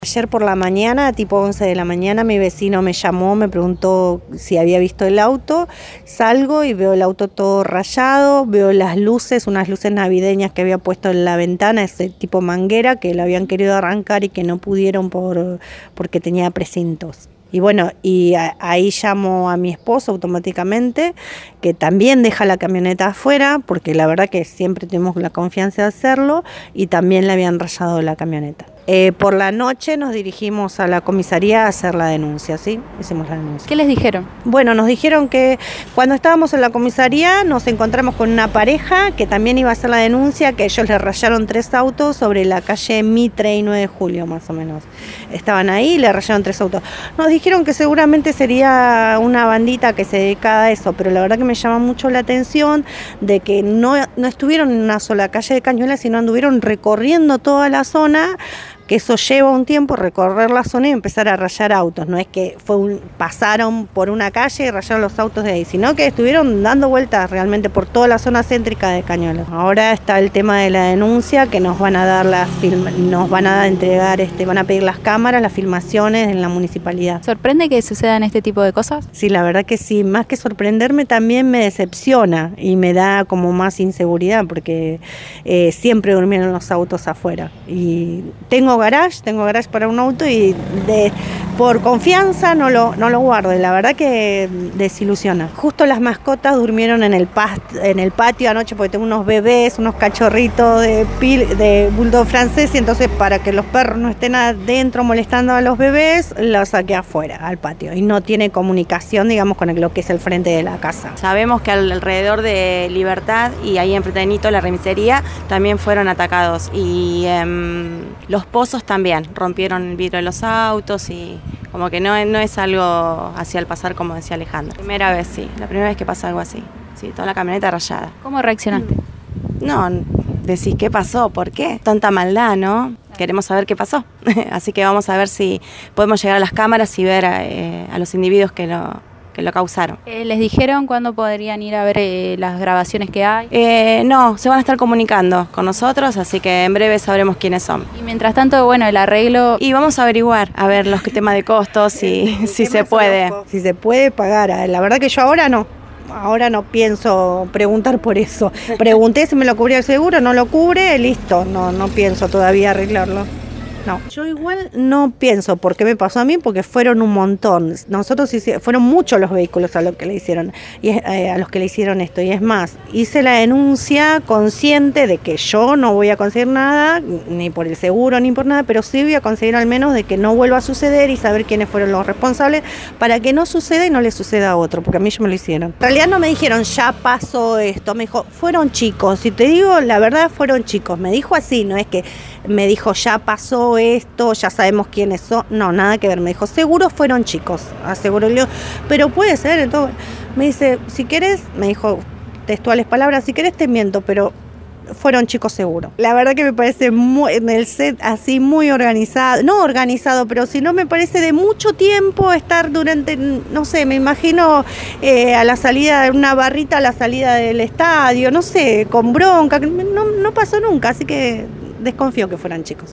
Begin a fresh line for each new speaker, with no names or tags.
Ayer por la mañana, tipo 11 de la mañana, mi vecino me llamó, me preguntó si había visto el auto. Salgo y veo el auto todo rayado, veo las luces, unas luces navideñas que había puesto en la ventana, ese tipo manguera, que lo habían querido arrancar y que no pudieron porque tenía precintos. Y bueno, ahí llamo a mi esposo automáticamente, que también deja la camioneta afuera, porque la verdad que siempre tuvimos la confianza de hacerlo, y también le habían rayado la camioneta. Por la noche nos dirigimos a la comisaría a hacer la denuncia, ¿sí? Hicimos la denuncia.
¿Qué les dijeron?
Bueno, nos dijeron que cuando estábamos en la comisaría nos encontramos con una pareja que también iba a hacer la denuncia, que ellos le rayaron 3 autos sobre la calle Mitre y 9 de julio, más o menos. Estaban ahí y le rayaron 3 autos. Nos dijeron que seguramente sería una bandita que se dedica a eso, pero la verdad que me llama mucho la atención de que no estuvieron en una sola calle de Cañuelas, sino anduvieron recorriendo toda la zona, que eso lleva un tiempo, recorrer la zona y empezar a rayar autos. No es que pasaron por una calle y rayaron los autos de ahí, sino que estuvieron dando vueltas realmente por toda la zona céntrica de Cañuelas. Ahora está el tema de la denuncia, que nos van a dar nos van a entregar, van a pedir las cámaras, las filmaciones en la municipalidad.
¿Sorprende que sucedan este tipo de cosas?
Sí, la verdad que sí. Más que sorprenderme, también me decepciona y me da como más inseguridad, porque siempre durmieron los autos afuera. Y tengo garage para un auto y por confianza no lo guardo, y la verdad que desilusiona. Justo las mascotas durmieron en el patio anoche, porque tengo unos bebés, unos cachorritos de bulldog francés, y entonces para que los perros no estén adentro molestando a los bebés, los saqué afuera, al patio, y no tiene comunicación, digamos, con lo que es el frente de la casa.
Sabemos que alrededor de Libertad y ahí enfrente de Nito, la remisería, también fueron atacados, y los pozos también rompieron el vidrio de los autos, y como que no es algo así al pasar, como decía Alejandro. La primera vez que pasa algo así, sí, toda la camioneta rayada.
¿Cómo reaccionaste?
No, decís, ¿qué pasó? ¿Por qué? Tanta maldad, ¿no? Queremos saber qué pasó, así que vamos a ver si podemos llegar a las cámaras y ver a los individuos que lo causaron.
¿Les dijeron cuándo podrían ir a ver las grabaciones que hay?
No, se van a estar comunicando con nosotros, así que en breve sabremos quiénes son.
Y mientras tanto, bueno, el arreglo...
Y vamos a averiguar, a ver los temas de costos, si se puede.
Si se puede pagar. La verdad que yo ahora no pienso preguntar por eso. Pregunté si me lo cubría el seguro, no lo cubre, listo, no pienso todavía arreglarlo. No, yo igual no pienso por qué me pasó a mí, porque fueron un montón. Fueron muchos los vehículos a los que le hicieron esto. Y es más, hice la denuncia consciente de que yo no voy a conseguir nada, ni por el seguro ni por nada, pero sí voy a conseguir al menos de que no vuelva a suceder y saber quiénes fueron los responsables, para que no suceda y no le suceda a otro, porque a mí ya me lo hicieron. En realidad no me dijeron ya pasó esto, me dijo fueron chicos. Si te digo la verdad, fueron chicos. Me dijo así, no es que me dijo ya pasó esto, ya sabemos quiénes son, no, nada que ver. Me dijo seguro fueron chicos, aseguró. Le digo, pero puede ser. Entonces me dice, si querés, me dijo textuales palabras, si querés te miento, pero fueron chicos seguro. La verdad que me parece en el set así muy organizado, no organizado, pero si no, me parece de mucho tiempo estar durante, no sé, me imagino a la salida de una barrita, a la salida del estadio, no sé, con bronca, no pasó nunca, así que desconfío que fueran chicos.